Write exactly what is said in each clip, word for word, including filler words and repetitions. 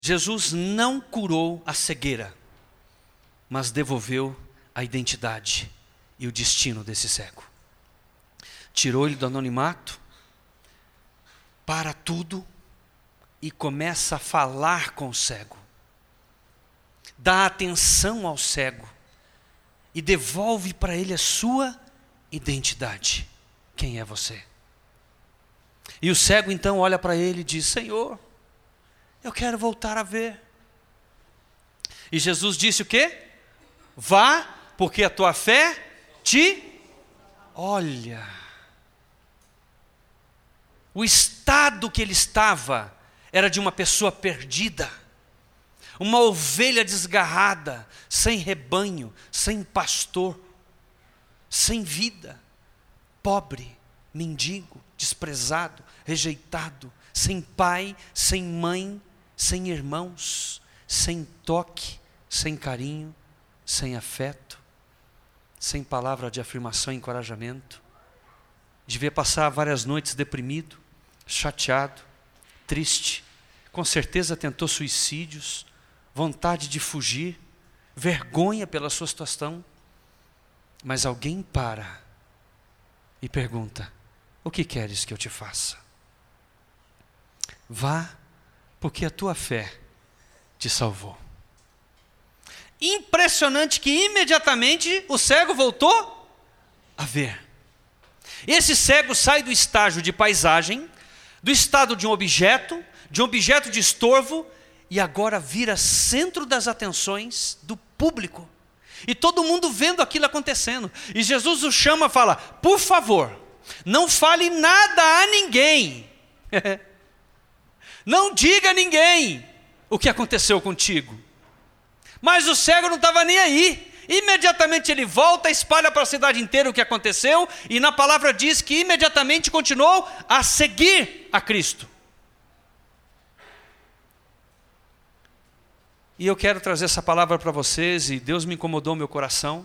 Jesus não curou a cegueira, mas devolveu a identidade e o destino desse cego. Tirou ele do anonimato, para tudo, e começa a falar com o cego. Dá atenção ao cego e devolve para ele a sua identidade. Quem é você? E o cego então olha para ele e diz: Senhor, eu quero voltar a ver. E Jesus disse o quê? Vá, porque a tua fé te... Olha, o estado que ele estava era de uma pessoa perdida, uma ovelha desgarrada, sem rebanho, sem pastor, sem vida, pobre, mendigo, desprezado, rejeitado, sem pai, sem mãe, sem irmãos, sem toque, sem carinho, sem afeto, sem palavra de afirmação e encorajamento. Devia passar várias noites deprimido, chateado, triste, com certeza tentou suicídios, vontade de fugir, vergonha pela sua situação. Mas alguém para e pergunta: o que queres que eu te faça? Vá, porque a tua fé te salvou. Impressionante que imediatamente o cego voltou a ver. Esse cego sai do estágio de paisagem, do estado de um objeto, de um objeto de estorvo, e agora vira centro das atenções do público. E todo mundo vendo aquilo acontecendo. E Jesus o chama e fala: por favor, não fale nada a ninguém. Não diga a ninguém o que aconteceu contigo. Mas o cego não estava nem aí. Imediatamente ele volta, espalha para a cidade inteira o que aconteceu, e na palavra diz que imediatamente continuou a seguir a Cristo. E eu quero trazer essa palavra para vocês, e Deus me incomodou meu coração,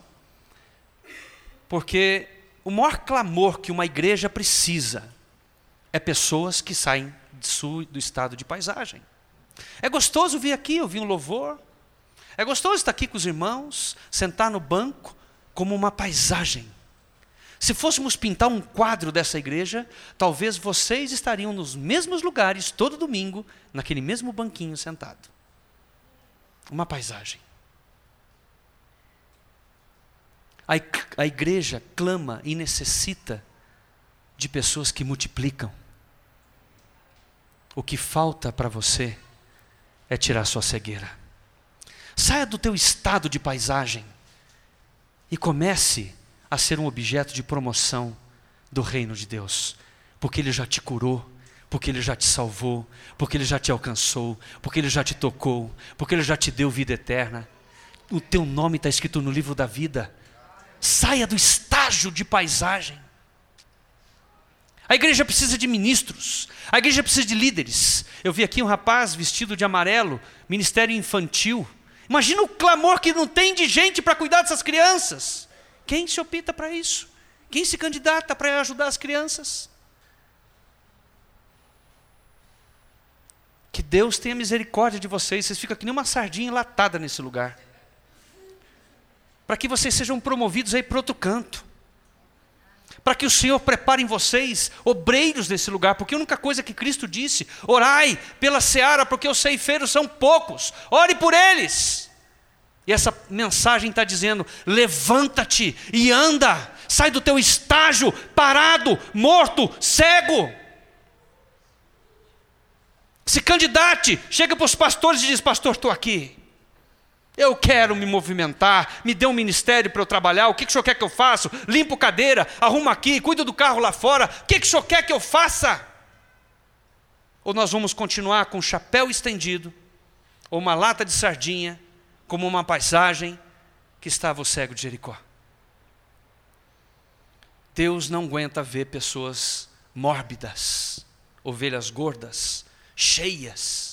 porque o maior clamor que uma igreja precisa é pessoas que saem do estado de paisagem. É gostoso vir aqui, ouvir um louvor, é gostoso estar aqui com os irmãos, sentar no banco como uma paisagem. Se fôssemos pintar um quadro dessa igreja, talvez vocês estariam nos mesmos lugares todo domingo, naquele mesmo banquinho sentado. Uma paisagem. A igreja clama e necessita de pessoas que multiplicam. O que falta para você é tirar sua cegueira. Saia do teu estado de paisagem e comece a ser um objeto de promoção do reino de Deus, porque Ele já te curou, porque Ele já te salvou, porque Ele já te alcançou, porque Ele já te tocou, porque Ele já te deu vida eterna. O teu nome está escrito no livro da vida. Saia do estágio de paisagem. A igreja precisa de ministros, a igreja precisa de líderes. Eu vi aqui um rapaz vestido de amarelo, ministério infantil. Imagina o clamor que não tem de gente para cuidar dessas crianças. Quem se opta para isso? Quem se candidata para ajudar as crianças? Que Deus tenha misericórdia de vocês. Vocês ficam que nem uma sardinha enlatada nesse lugar. Para que vocês sejam promovidos aí para outro canto. Para que o Senhor prepare em vocês obreiros desse lugar. Porque a única coisa que Cristo disse: orai pela seara, porque os ceifeiros são poucos. Ore por eles. E essa mensagem está dizendo: levanta-te e anda. Sai do teu estágio parado, morto, cego. Se candidate. Chega para os pastores e diz: pastor, estou aqui. Eu quero me movimentar, me dê um ministério para eu trabalhar. O que, que o senhor quer que eu faça? Limpo cadeira, arrumo aqui, cuido do carro lá fora. O que, que o senhor quer que eu faça? Ou nós vamos continuar com o chapéu estendido, ou uma lata de sardinha, como uma paisagem que estava o cego de Jericó. Deus não aguenta ver pessoas mórbidas, ovelhas gordas, cheias.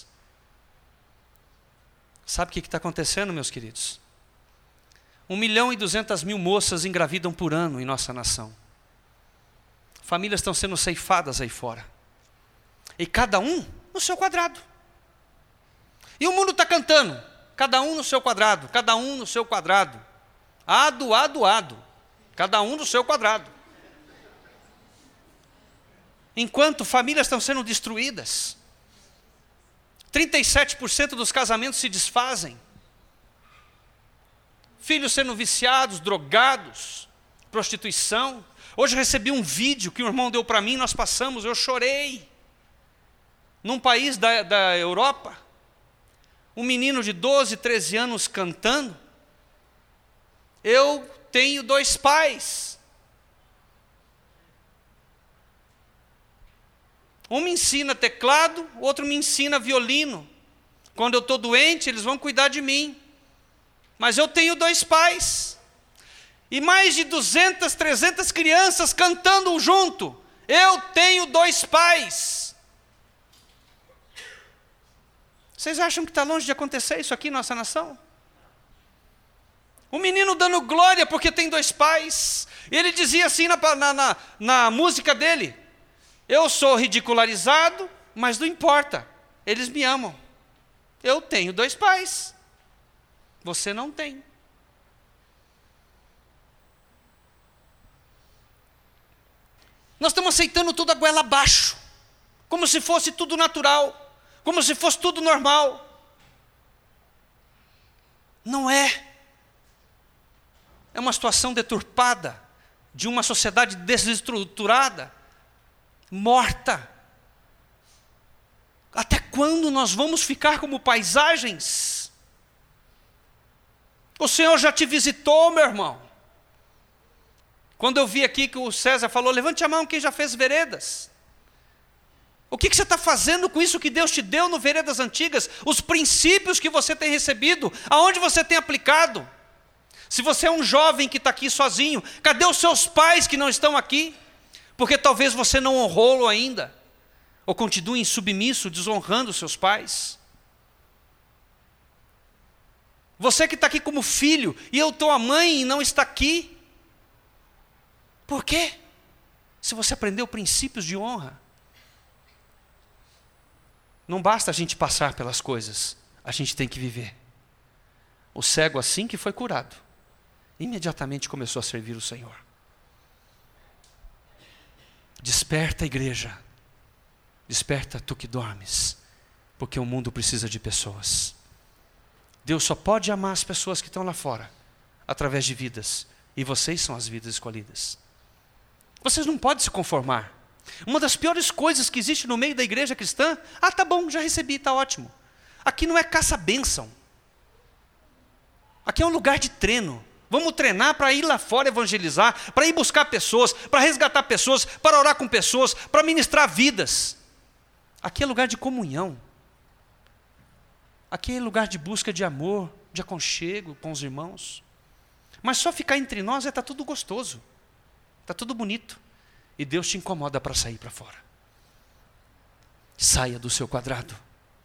Sabe o que está acontecendo, meus queridos? Um milhão e duzentas mil moças engravidam por ano em nossa nação. Famílias estão sendo ceifadas aí fora. E cada um no seu quadrado. E o mundo está cantando, cada um no seu quadrado, cada um no seu quadrado. Ado, ado, ado. Cada um no seu quadrado. Enquanto famílias estão sendo destruídas, trinta e sete por cento dos casamentos se desfazem, filhos sendo viciados, drogados, prostituição. Hoje eu recebi um vídeo que o irmão deu para mim, nós passamos, eu chorei. Num país da, da Europa, um menino de doze, treze anos cantando, eu tenho dois pais. Um me ensina teclado, o outro me ensina violino. Quando eu estou doente, eles vão cuidar de mim. Mas eu tenho dois pais. E mais de duzentas, trezentas crianças cantando junto. Eu tenho dois pais. Vocês acham que está longe de acontecer isso aqui em nossa nação? O menino dando glória porque tem dois pais. Ele dizia assim na, na, na, na música dele: eu sou ridicularizado, mas não importa, eles me amam. Eu tenho dois pais, você não tem. Nós estamos aceitando tudo a goela abaixo, como se fosse tudo natural, como se fosse tudo normal. Não é. É uma situação deturpada, de uma sociedade desestruturada, morta. Até quando nós vamos ficar como paisagens? O Senhor já te visitou, meu irmão. Quando eu vi aqui que o César falou, levante a mão quem já fez veredas. O que, que você está fazendo com isso que Deus te deu no Veredas Antigas? Os princípios que você tem recebido, aonde você tem aplicado? Se você é um jovem que está aqui sozinho, cadê os seus pais que não estão aqui? Porque talvez você não honrou ainda, ou continue insubmisso, desonrando os seus pais. Você que está aqui como filho, e eu estou a mãe e não está aqui. Por quê? Se você aprendeu princípios de honra. Não basta a gente passar pelas coisas, a gente tem que viver. O cego, assim que foi curado, imediatamente começou a servir o Senhor. Desperta, igreja. Desperta, tu que dormes, porque o mundo precisa de pessoas. Deus só pode amar as pessoas que estão lá fora, através de vidas, e vocês são as vidas escolhidas. Vocês não podem se conformar. Uma das piores coisas que existe no meio da igreja cristã, ah, tá bom, já recebi, tá ótimo. Aqui não é caça-bênção. Aqui é um lugar de treino. Vamos treinar para ir lá fora evangelizar, para ir buscar pessoas, para resgatar pessoas, para orar com pessoas, para ministrar vidas. Aqui é lugar de comunhão. Aqui é lugar de busca de amor, de aconchego com os irmãos. Mas só ficar entre nós é tá tudo gostoso. Está tudo bonito. E Deus te incomoda para sair para fora. Saia do seu quadrado.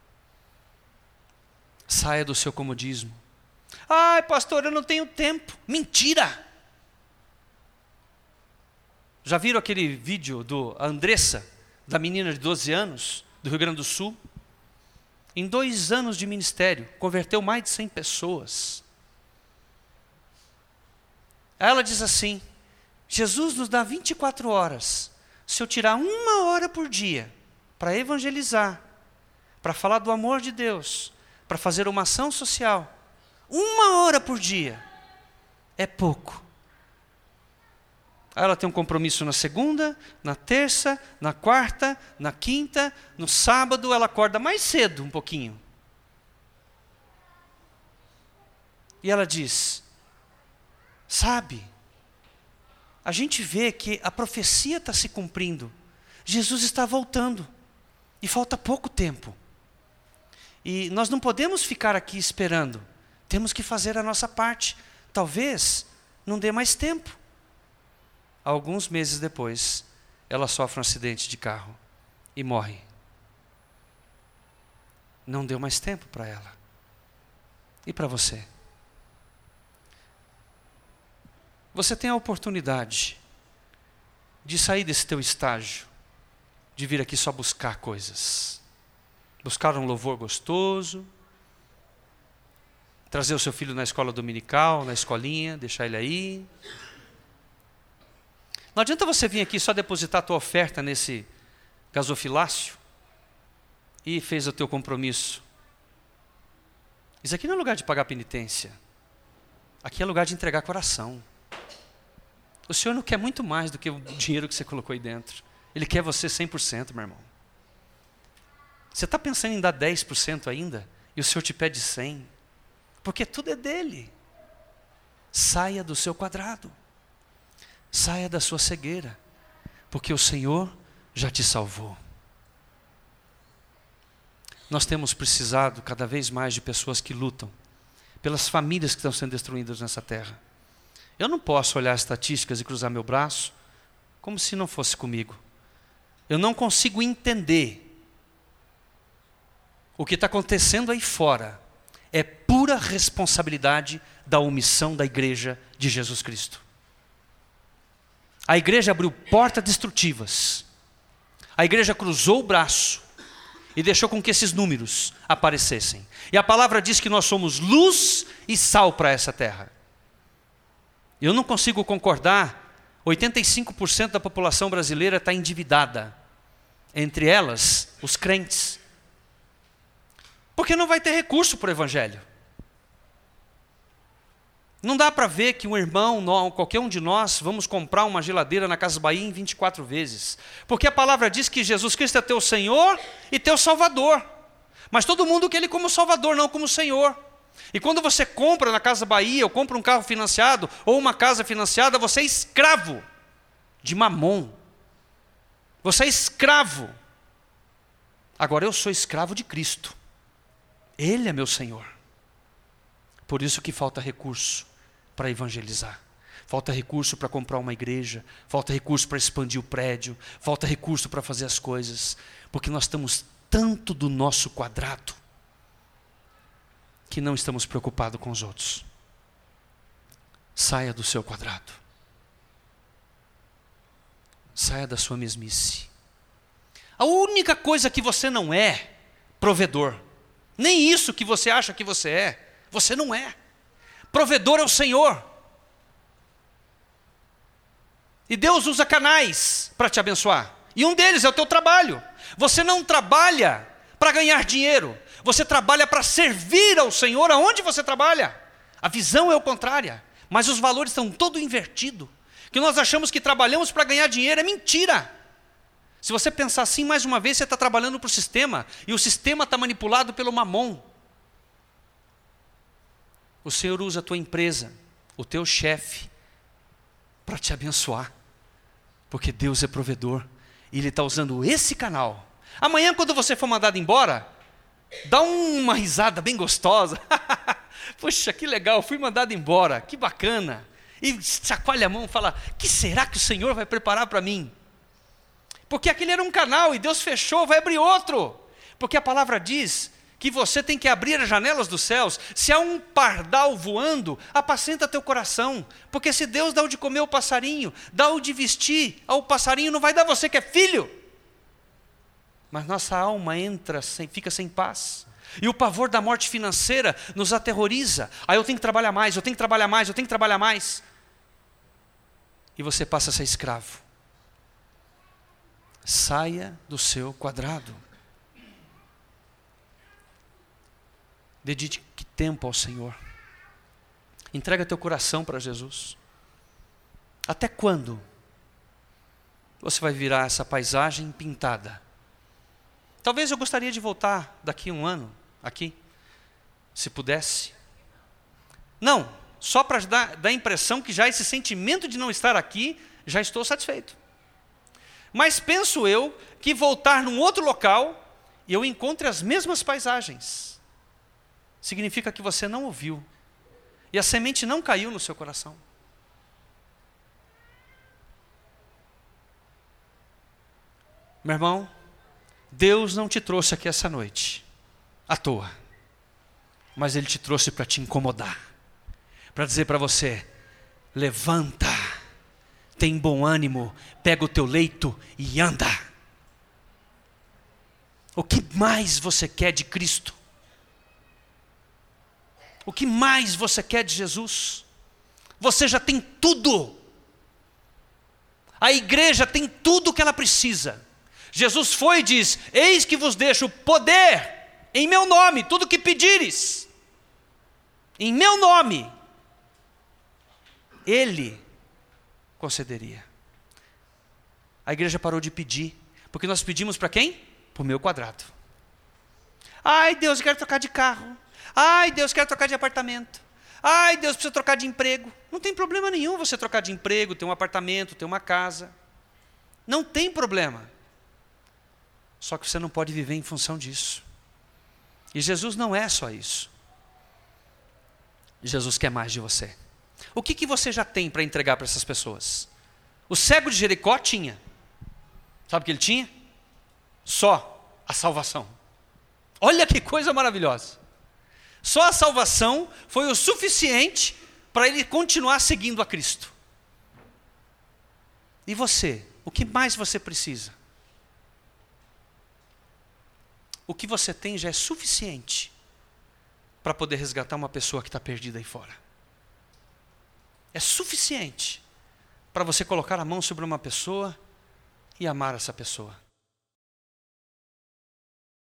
Saia do seu comodismo. Ai, pastor, eu não tenho tempo. Mentira! Já viram aquele vídeo do Andressa, da menina de doze anos, do Rio Grande do Sul? Em dois anos de ministério, converteu mais de cem pessoas. Ela diz assim: Jesus nos dá vinte e quatro horas. Se eu tirar uma hora por dia para evangelizar, para falar do amor de Deus, para fazer uma ação social, uma hora por dia, é pouco. Ela tem um compromisso na segunda, na terça, na quarta, na quinta, no sábado ela acorda mais cedo um pouquinho. E ela diz, sabe, a gente vê que a profecia está se cumprindo. Jesus está voltando. E falta pouco tempo. E nós não podemos ficar aqui esperando. Temos que fazer a nossa parte. Talvez não dê mais tempo. Alguns meses depois, ela sofre um acidente de carro e morre. Não deu mais tempo para ela. E para você? Você tem a oportunidade de sair desse teu estágio, de vir aqui só buscar coisas. Buscar um louvor gostoso, trazer o seu filho na escola dominical, na escolinha, deixar ele aí. Não adianta você vir aqui só depositar a tua oferta nesse gasofilácio e fez o teu compromisso. Isso aqui não é lugar de pagar penitência. Aqui é lugar de entregar coração. O Senhor não quer muito mais do que o dinheiro que você colocou aí dentro. Ele quer você cem por cento, meu irmão. Você está pensando em dar dez por cento ainda? E o Senhor te pede cem por cento? Porque tudo é dele. Saia do seu quadrado. Saia da sua cegueira. Porque o Senhor já te salvou. Nós temos precisado cada vez mais de pessoas que lutam pelas famílias que estão sendo destruídas nessa terra. Eu não posso olhar as estatísticas e cruzar meu braço como se não fosse comigo. Eu não consigo entender o que está acontecendo aí fora. É pura responsabilidade da omissão da igreja de Jesus Cristo. A igreja abriu portas destrutivas. A igreja cruzou o braço e deixou com que esses números aparecessem. E a palavra diz que nós somos luz e sal para essa terra. Eu não consigo concordar. oitenta e cinco por cento da população brasileira está endividada. Entre elas, os crentes. Porque não vai ter recurso para o evangelho. Não dá para ver que um irmão, qualquer um de nós, vamos comprar uma geladeira na Casa Bahia em vinte e quatro vezes. Porque a palavra diz que Jesus Cristo é teu Senhor e teu Salvador. Mas todo mundo quer Ele como Salvador, não como Senhor. E quando você compra na Casa Bahia, ou compra um carro financiado, ou uma casa financiada, você é escravo de Mamon. Você é escravo. Agora eu sou escravo de Cristo. Ele é meu Senhor. Por isso que falta recurso para evangelizar. Falta recurso para comprar uma igreja. Falta recurso para expandir o prédio. Falta recurso para fazer as coisas. Porque nós estamos tanto do nosso quadrado que não estamos preocupados com os outros. Saia do seu quadrado. Saia da sua mesmice. A única coisa que você não é, provedor. Nem isso que você acha que você é, você não é. Provedor é o Senhor. E Deus usa canais para te abençoar. E um deles é o teu trabalho. Você não trabalha para ganhar dinheiro. Você trabalha para servir ao Senhor aonde você trabalha. A visão é o contrária. Mas os valores estão todo invertidos. Que nós achamos que trabalhamos para ganhar dinheiro. É mentira. Se você pensar assim, mais uma vez, você está trabalhando para o sistema. E o sistema está manipulado pelo mamon. O Senhor usa a tua empresa, o teu chefe, para te abençoar. Porque Deus é provedor. E Ele está usando esse canal. Amanhã, quando você for mandado embora, dá uma risada bem gostosa. Puxa, que legal, fui mandado embora, que bacana. E chacoalha a mão e fala, que será que o Senhor vai preparar para mim? Porque aquele era um canal e Deus fechou, vai abrir outro. Porque a palavra diz que você tem que abrir as janelas dos céus. Se há um pardal voando, apacenta teu coração. Porque se Deus dá o de comer ao passarinho, dá o de vestir ao passarinho, não vai dar você que é filho. Mas nossa alma entra, sem, fica sem paz. E o pavor da morte financeira nos aterroriza. Aí eu tenho que trabalhar mais, eu tenho que trabalhar mais, eu tenho que trabalhar mais. E você passa a ser escravo. Saia do seu quadrado. Dedique tempo ao Senhor. Entrega teu coração para Jesus. Até quando você vai virar essa paisagem pintada? Talvez eu gostaria de voltar daqui a um ano, aqui, se pudesse. Não, só para dar, dar a impressão que já esse sentimento de não estar aqui, já estou satisfeito. Mas penso eu que voltar num outro local e eu encontre as mesmas paisagens. Significa que você não ouviu. E a semente não caiu no seu coração. Meu irmão, Deus não te trouxe aqui essa noite à toa. Mas Ele te trouxe para te incomodar. Para dizer para você, levanta. Tem bom ânimo, pega o teu leito e anda. O que mais você quer de Cristo? O que mais você quer de Jesus? Você já tem tudo. A igreja tem tudo o que ela precisa. Jesus foi e diz: eis que vos deixo poder em meu nome, tudo o que pedires, em meu nome, Ele concederia. A igreja parou de pedir, porque nós pedimos para quem? Para o meu quadrado. Ai Deus, eu quero trocar de carro. Ai Deus, eu quero trocar de apartamento. Ai Deus, preciso trocar de emprego. Não tem problema nenhum você trocar de emprego, ter um apartamento, ter uma casa. Não tem problema. Só que você não pode viver em função disso. E Jesus não é só isso. Jesus quer mais de você. O que, que você já tem para entregar para essas pessoas? O cego de Jericó tinha. Sabe o que ele tinha? Só a salvação. Olha que coisa maravilhosa. Só a salvação foi o suficiente para ele continuar seguindo a Cristo. E você? O que mais você precisa? O que você tem já é suficiente para poder resgatar uma pessoa que está perdida aí fora. É suficiente para você colocar a mão sobre uma pessoa e amar essa pessoa.